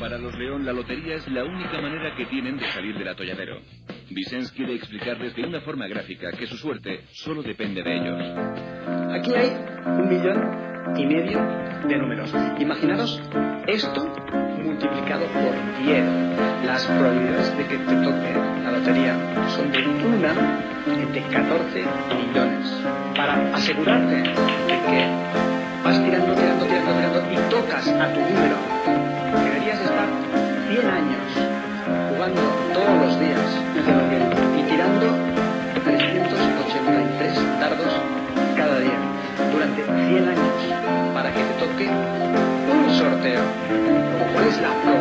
Para los León, la lotería es la única manera que tienen de salir del atolladero. Vicens quiere explicarles de una forma gráfica que su suerte solo depende de ellos. Aquí hay 1,5 millones de números. Imaginaros esto multiplicado por 10. Las probabilidades de que te toque la lotería son de 1 entre 14 millones. Para asegurarte de que vas tirando y tocas a tu número, deberías estar 100 años jugando todos los días y tirando 383 dardos cada día durante 100 años para que te toque un sorteo. ¿Cuál es la